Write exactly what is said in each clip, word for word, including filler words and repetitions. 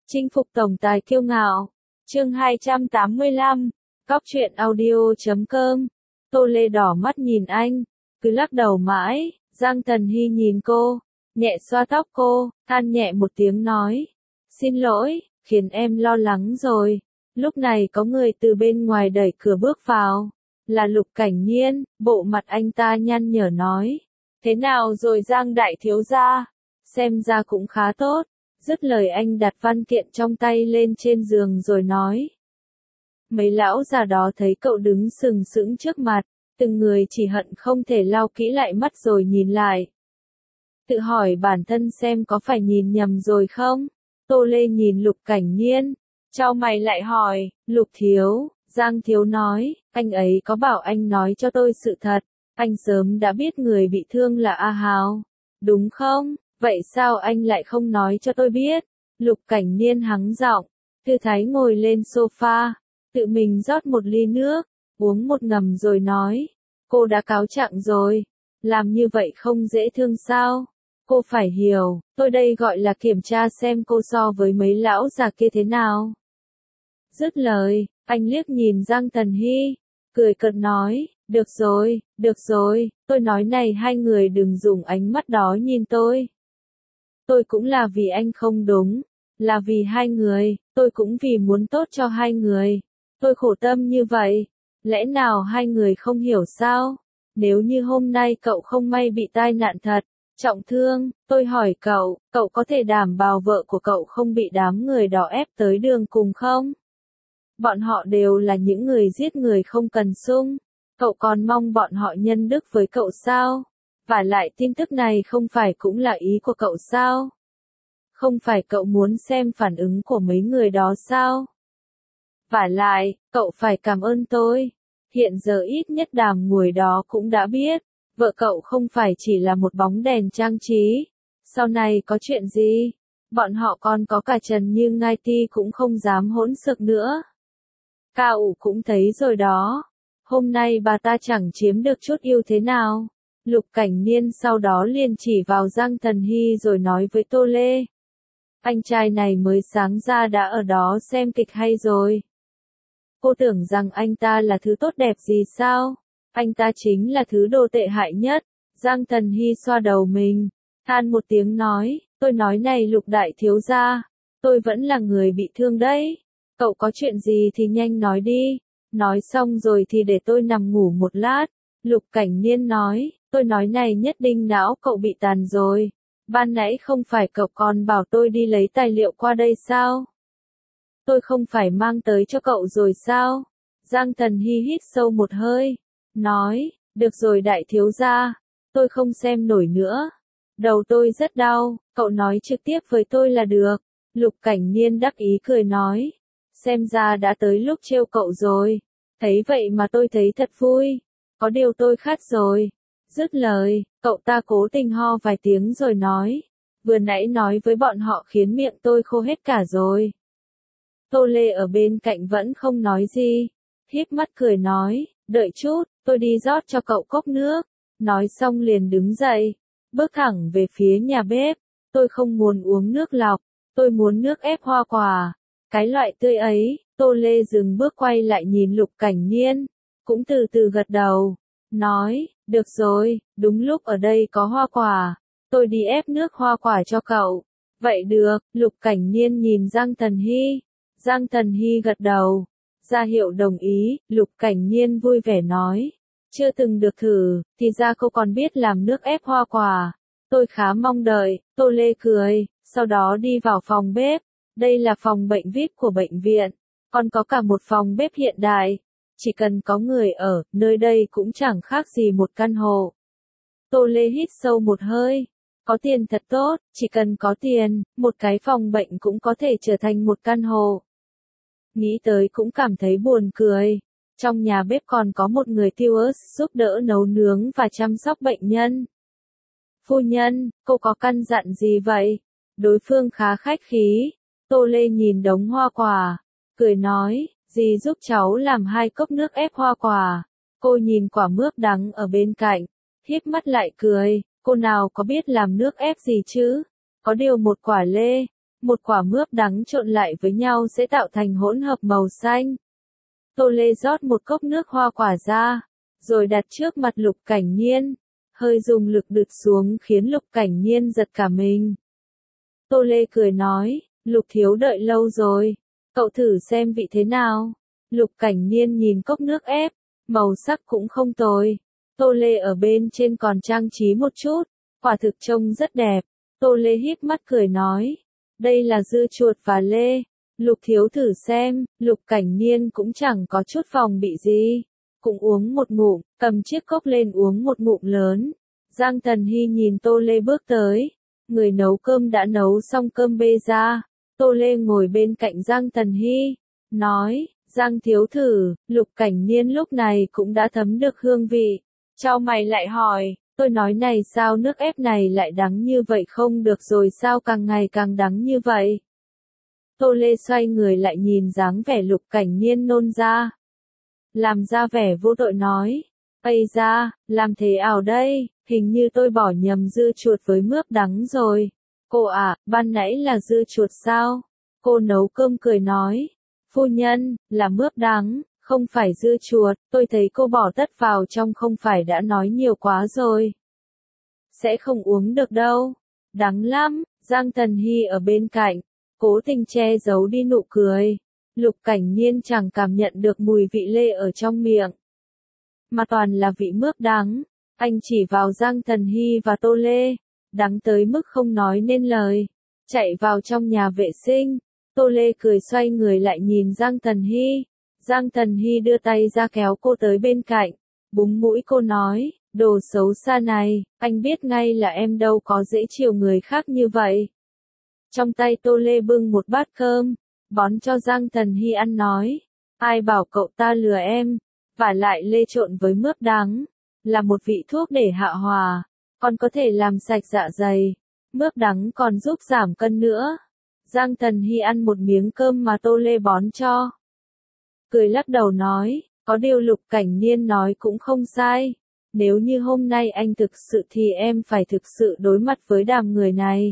Chinh phục tổng tài kiêu ngạo. Chương hai trăm tám mươi lăm. Góc truyện audio chấm com. Tô Lê đỏ mắt nhìn anh, cứ lắc đầu mãi. Giang Tần Hy nhìn cô, nhẹ xoa tóc cô, than nhẹ một tiếng nói: "Xin lỗi, khiến em lo lắng rồi." Lúc này có người từ bên ngoài đẩy cửa bước vào, là Lục Cảnh Nhiên. Bộ mặt anh ta nhăn nhở nói: "Thế nào rồi Giang đại thiếu gia? Xem ra cũng khá tốt." Dứt lời anh đặt văn kiện trong tay lên trên giường rồi nói. Mấy lão già đó thấy cậu đứng sừng sững trước mặt, từng người chỉ hận không thể lau kỹ lại mắt rồi nhìn lại. Tự hỏi bản thân xem có phải nhìn nhầm rồi không? Tô Lê nhìn Lục Cảnh Nhiên, chau mày lại hỏi: "Lục thiếu?" Giang thiếu nói: "Anh ấy có bảo anh nói cho tôi sự thật, anh sớm đã biết người bị thương là A Hào, đúng không? Vậy sao anh lại không nói cho tôi biết?" Lục Cảnh Nhiên hắng giọng. Tư Thái ngồi lên sofa, tự mình rót một ly nước, uống một ngụm rồi nói: "Cô đã cáo trạng rồi, làm như vậy không dễ thương sao? Cô phải hiểu, tôi đây gọi là kiểm tra xem cô so với mấy lão già kia thế nào." Dứt lời, anh liếc nhìn Giang Tần Hy, cười cợt nói: "Được rồi, được rồi, tôi nói này hai người đừng dùng ánh mắt đó nhìn tôi. Tôi cũng là vì anh không đúng, là vì hai người, tôi cũng vì muốn tốt cho hai người. Tôi khổ tâm như vậy, lẽ nào hai người không hiểu sao? Nếu như hôm nay cậu không may bị tai nạn thật, trọng thương, tôi hỏi cậu, cậu có thể đảm bảo vợ của cậu không bị đám người đó ép tới đường cùng không? Bọn họ đều là những người giết người không cần sung, cậu còn mong bọn họ nhân đức với cậu sao? Vả lại tin tức này không phải cũng là ý của cậu sao? Không phải cậu muốn xem phản ứng của mấy người đó sao? Vả lại, cậu phải cảm ơn tôi. Hiện giờ ít nhất đàm ngùi đó cũng đã biết, vợ cậu không phải chỉ là một bóng đèn trang trí. Sau này có chuyện gì, bọn họ còn có cả Trần Như Ngai Ti cũng không dám hỗn xược nữa. Cao ủ cũng thấy rồi đó. Hôm nay bà ta chẳng chiếm được chút ưu thế nào." Lục Cảnh Nhiên sau đó liền chỉ vào Giang Tần Hy rồi nói với Tô Lê: "Anh trai này mới sáng ra đã ở đó xem kịch hay rồi. Cô tưởng rằng anh ta là thứ tốt đẹp gì sao? Anh ta chính là thứ đồ tệ hại nhất." Giang Tần Hy xoa đầu mình, than một tiếng nói: "Tôi nói này Lục đại thiếu gia, tôi vẫn là người bị thương đấy. Cậu có chuyện gì thì nhanh nói đi, nói xong rồi thì để tôi nằm ngủ một lát." Lục Cảnh Nhiên nói: "Tôi nói này nhất định não cậu bị tàn rồi. Ban nãy không phải cậu còn bảo tôi đi lấy tài liệu qua đây sao? Tôi không phải mang tới cho cậu rồi sao?" Giang Tần Hy hít sâu một hơi, nói: "Được rồi đại thiếu gia, tôi không xem nổi nữa. Đầu tôi rất đau, cậu nói trực tiếp với tôi là được." Lục Cảnh Nhiên đắc ý cười nói: "Xem ra đã tới lúc trêu cậu rồi. Thấy vậy mà tôi thấy thật vui. Có điều tôi khát rồi." Dứt lời, cậu ta cố tình ho vài tiếng rồi nói: "Vừa nãy nói với bọn họ khiến miệng tôi khô hết cả rồi." Tô Lê ở bên cạnh vẫn không nói gì, híp mắt cười nói: "Đợi chút, tôi đi rót cho cậu cốc nước." Nói xong liền đứng dậy, bước thẳng về phía nhà bếp. "Tôi không muốn uống nước lọc, tôi muốn nước ép hoa quả. Cái loại tươi ấy." Tô Lê dừng bước quay lại nhìn Lục Cảnh Nhiên, cũng từ từ gật đầu, nói: "Được rồi, đúng lúc ở đây có hoa quả, tôi đi ép nước hoa quả cho cậu." "Vậy được." Lục Cảnh Nhiên nhìn Giang Tần Hy. Giang Tần Hy gật đầu, ra hiệu đồng ý. Lục Cảnh Nhiên vui vẻ nói: "Chưa từng được thử, thì ra cô còn biết làm nước ép hoa quả. Tôi khá mong đợi." Tô Lê cười, sau đó đi vào phòng bếp. Đây là phòng bệnh vi ai pi của bệnh viện, còn có cả một phòng bếp hiện đại. Chỉ cần có người ở, nơi đây cũng chẳng khác gì một căn hộ. Tô Lê hít sâu một hơi. Có tiền thật tốt, chỉ cần có tiền, một cái phòng bệnh cũng có thể trở thành một căn hộ. Nghĩ tới cũng cảm thấy buồn cười. Trong nhà bếp còn có một người steward giúp đỡ nấu nướng và chăm sóc bệnh nhân. "Phu nhân, cô có căn dặn gì vậy?" Đối phương khá khách khí. Tô Lê nhìn đống hoa quả, cười nói: "Dì giúp cháu làm hai cốc nước ép hoa quả." Cô nhìn quả mướp đắng ở bên cạnh, híp mắt lại cười: "Cô nào có biết làm nước ép gì chứ? Có điều một quả lê, một quả mướp đắng trộn lại với nhau sẽ tạo thành hỗn hợp màu xanh. Tô Lê rót một cốc nước hoa quả ra, rồi đặt trước mặt Lục Cảnh Nhiên, hơi dùng lực đựt xuống khiến Lục Cảnh Nhiên giật cả mình. Tô Lê cười nói, Lục thiếu đợi lâu rồi, cậu thử xem vị thế nào. Lục Cảnh Nhiên nhìn cốc nước ép, màu sắc cũng không tồi. Tô Lê ở bên trên còn trang trí một chút, quả thực trông rất đẹp. Tô Lê híp mắt cười nói, đây là dưa chuột và lê, Lục thiếu thử xem. Lục Cảnh Nhiên cũng chẳng có chút phòng bị gì, cũng uống một ngụm, cầm chiếc cốc lên uống một ngụm lớn. Giang Tần Hy nhìn Tô Lê bước tới, người nấu cơm đã nấu xong cơm bê ra. Tô Lê ngồi bên cạnh Giang Tần Hy, nói, Giang thiếu thử. Lục Cảnh Nhiên lúc này cũng đã thấm được hương vị, chau mày lại hỏi, tôi nói này sao nước ép này lại đắng như vậy, không được rồi sao càng ngày càng đắng như vậy. Tô Lê xoay người lại nhìn dáng vẻ Lục Cảnh Nhiên nôn ra, làm ra vẻ vô tội nói, ây da, làm thế ảo đây, hình như tôi bỏ nhầm dưa chuột với mướp đắng rồi. Cô à, ban nãy là dưa chuột sao? Cô nấu cơm cười nói, phu nhân, là mướp đắng, không phải dưa chuột, tôi thấy cô bỏ tất vào trong không phải đã nói nhiều quá rồi. Sẽ không uống được đâu, đắng lắm. Giang Tần Hy ở bên cạnh, cố tình che giấu đi nụ cười. Lục Cảnh Nhiên chẳng cảm nhận được mùi vị lê ở trong miệng, mà toàn là vị mướp đắng. Anh chỉ vào Giang Tần Hy và Tô Lê, đắng tới mức không nói nên lời, chạy vào trong nhà vệ sinh. Tô Lê cười xoay người lại nhìn Giang Tần Hy. Giang Tần Hy đưa tay ra kéo cô tới bên cạnh, búng mũi cô nói, đồ xấu xa này, anh biết ngay là em đâu có dễ chiều người khác như vậy. Trong tay Tô Lê bưng một bát cơm, bón cho Giang Tần Hy ăn nói, ai bảo cậu ta lừa em, vả lại lê trộn với mướp đắng, là một vị thuốc để hạ hòa, còn có thể làm sạch dạ dày, mướp đắng còn giúp giảm cân nữa. Giang Tần Hy ăn một miếng cơm mà Tô Lê bón cho, cười lắc đầu nói, có điều Lục Cảnh Nhiên nói cũng không sai, nếu như hôm nay anh thực sự thì em phải thực sự đối mặt với đám người này.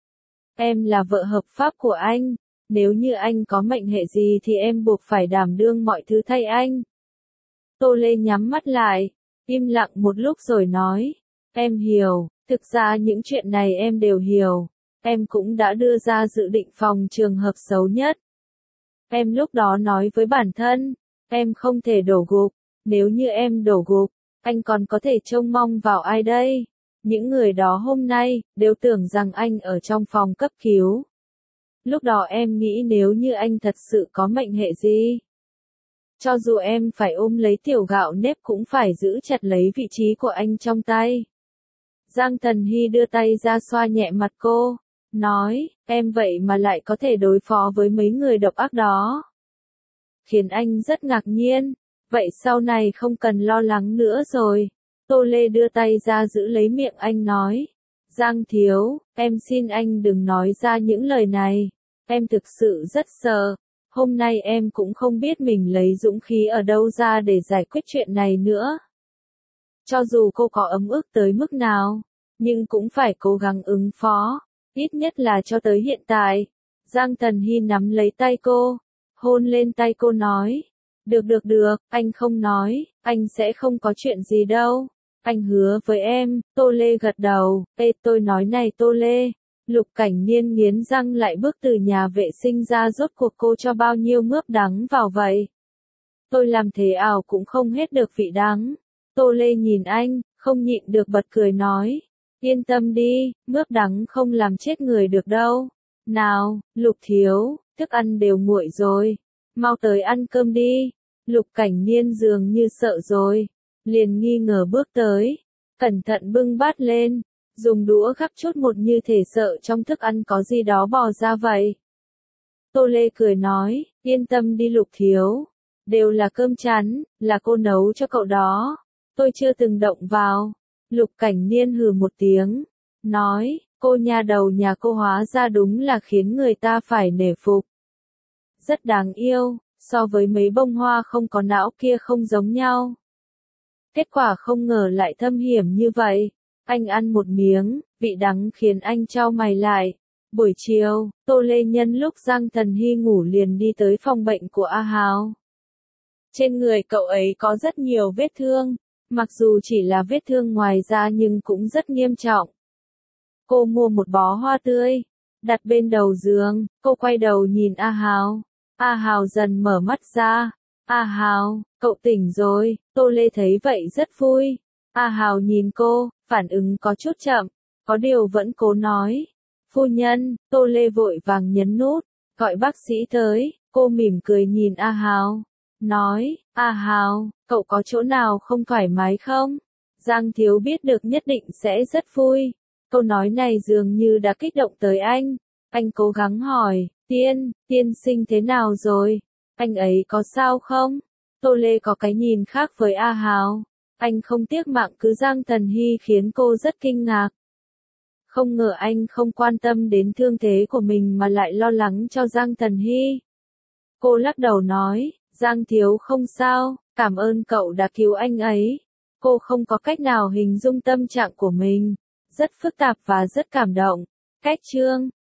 Em là vợ hợp pháp của anh, nếu như anh có mệnh hệ gì thì em buộc phải đảm đương mọi thứ thay anh. Tô Lê nhắm mắt lại, im lặng một lúc rồi nói, em hiểu, thực ra những chuyện này em đều hiểu, em cũng đã đưa ra dự định phòng trường hợp xấu nhất. Em lúc đó nói với bản thân, em không thể đổ gục, nếu như em đổ gục, anh còn có thể trông mong vào ai đây? Những người đó hôm nay, đều tưởng rằng anh ở trong phòng cấp cứu. Lúc đó em nghĩ nếu như anh thật sự có mệnh hệ gì, cho dù em phải ôm lấy tiểu gạo nếp cũng phải giữ chặt lấy vị trí của anh trong tay. Giang Tần Hy đưa tay ra xoa nhẹ mặt cô, nói, em vậy mà lại có thể đối phó với mấy người độc ác đó. Khiến anh rất ngạc nhiên, vậy sau này không cần lo lắng nữa rồi. Tô Lê đưa tay ra giữ lấy miệng anh nói, Giang thiếu, em xin anh đừng nói ra những lời này, em thực sự rất sợ, hôm nay em cũng không biết mình lấy dũng khí ở đâu ra để giải quyết chuyện này nữa. Cho dù cô có ấm ức tới mức nào, nhưng cũng phải cố gắng ứng phó, ít nhất là cho tới hiện tại. Giang Tần Hy nắm lấy tay cô, hôn lên tay cô nói, được được được, anh không nói, anh sẽ không có chuyện gì đâu. Anh hứa với em. Tô Lê gật đầu, ê tôi nói này Tô Lê. Lục Cảnh Nhiên nghiến răng lại bước từ nhà vệ sinh ra, rốt cuộc cô cho bao nhiêu mướp đắng vào vậy? Tôi làm thế ảo cũng không hết được vị đắng. Tô Lê nhìn anh, không nhịn được bật cười nói, yên tâm đi, mướp đắng không làm chết người được đâu. Nào, Lục thiếu, thức ăn đều nguội rồi, mau tới ăn cơm đi. Lục Cảnh Nhiên dường như sợ rồi, liền nghi ngờ bước tới, cẩn thận bưng bát lên, dùng đũa gắp chút một như thể sợ trong thức ăn có gì đó bò ra vậy. Tô Lê cười nói, yên tâm đi Lục thiếu, đều là cơm chắn, là cô nấu cho cậu đó, tôi chưa từng động vào. Lục Cảnh Nhiên hừ một tiếng, nói, cô nhà đầu nhà cô hóa ra đúng là khiến người ta phải nể phục. Rất đáng yêu, so với mấy bông hoa không có não kia không giống nhau. Kết quả không ngờ lại thâm hiểm như vậy. Anh ăn một miếng, vị đắng khiến anh chau mày lại. Buổi chiều, Tô Lê nhân lúc Giang Tần Hy ngủ liền đi tới phòng bệnh của A Hào. Trên người cậu ấy có rất nhiều vết thương, mặc dù chỉ là vết thương ngoài da nhưng cũng rất nghiêm trọng. Cô mua một bó hoa tươi, đặt bên đầu giường, cô quay đầu nhìn A Hào. A Hào dần mở mắt ra. A Hào, cậu tỉnh rồi, Tô Lê thấy vậy rất vui. A Hào nhìn cô, phản ứng có chút chậm, có điều vẫn cố nói. Phu nhân, Tô Lê vội vàng nhấn nút, gọi bác sĩ tới, cô mỉm cười nhìn A Hào. Nói, A Hào, cậu có chỗ nào không thoải mái không? Giang Thiếu biết được nhất định sẽ rất vui. Câu nói này dường như đã kích động tới anh. Anh cố gắng hỏi, tiên, tiên sinh thế nào rồi? Anh ấy có sao không? Tô Lê có cái nhìn khác với A Hào. Anh không tiếc mạng cứu Giang Tần Hy khiến cô rất kinh ngạc. Không ngờ anh không quan tâm đến thương thế của mình mà lại lo lắng cho Giang Tần Hy. Cô lắc đầu nói, Giang Thiếu không sao, cảm ơn cậu đã cứu anh ấy. Cô không có cách nào hình dung tâm trạng của mình. Rất phức tạp và rất cảm động. Cách chương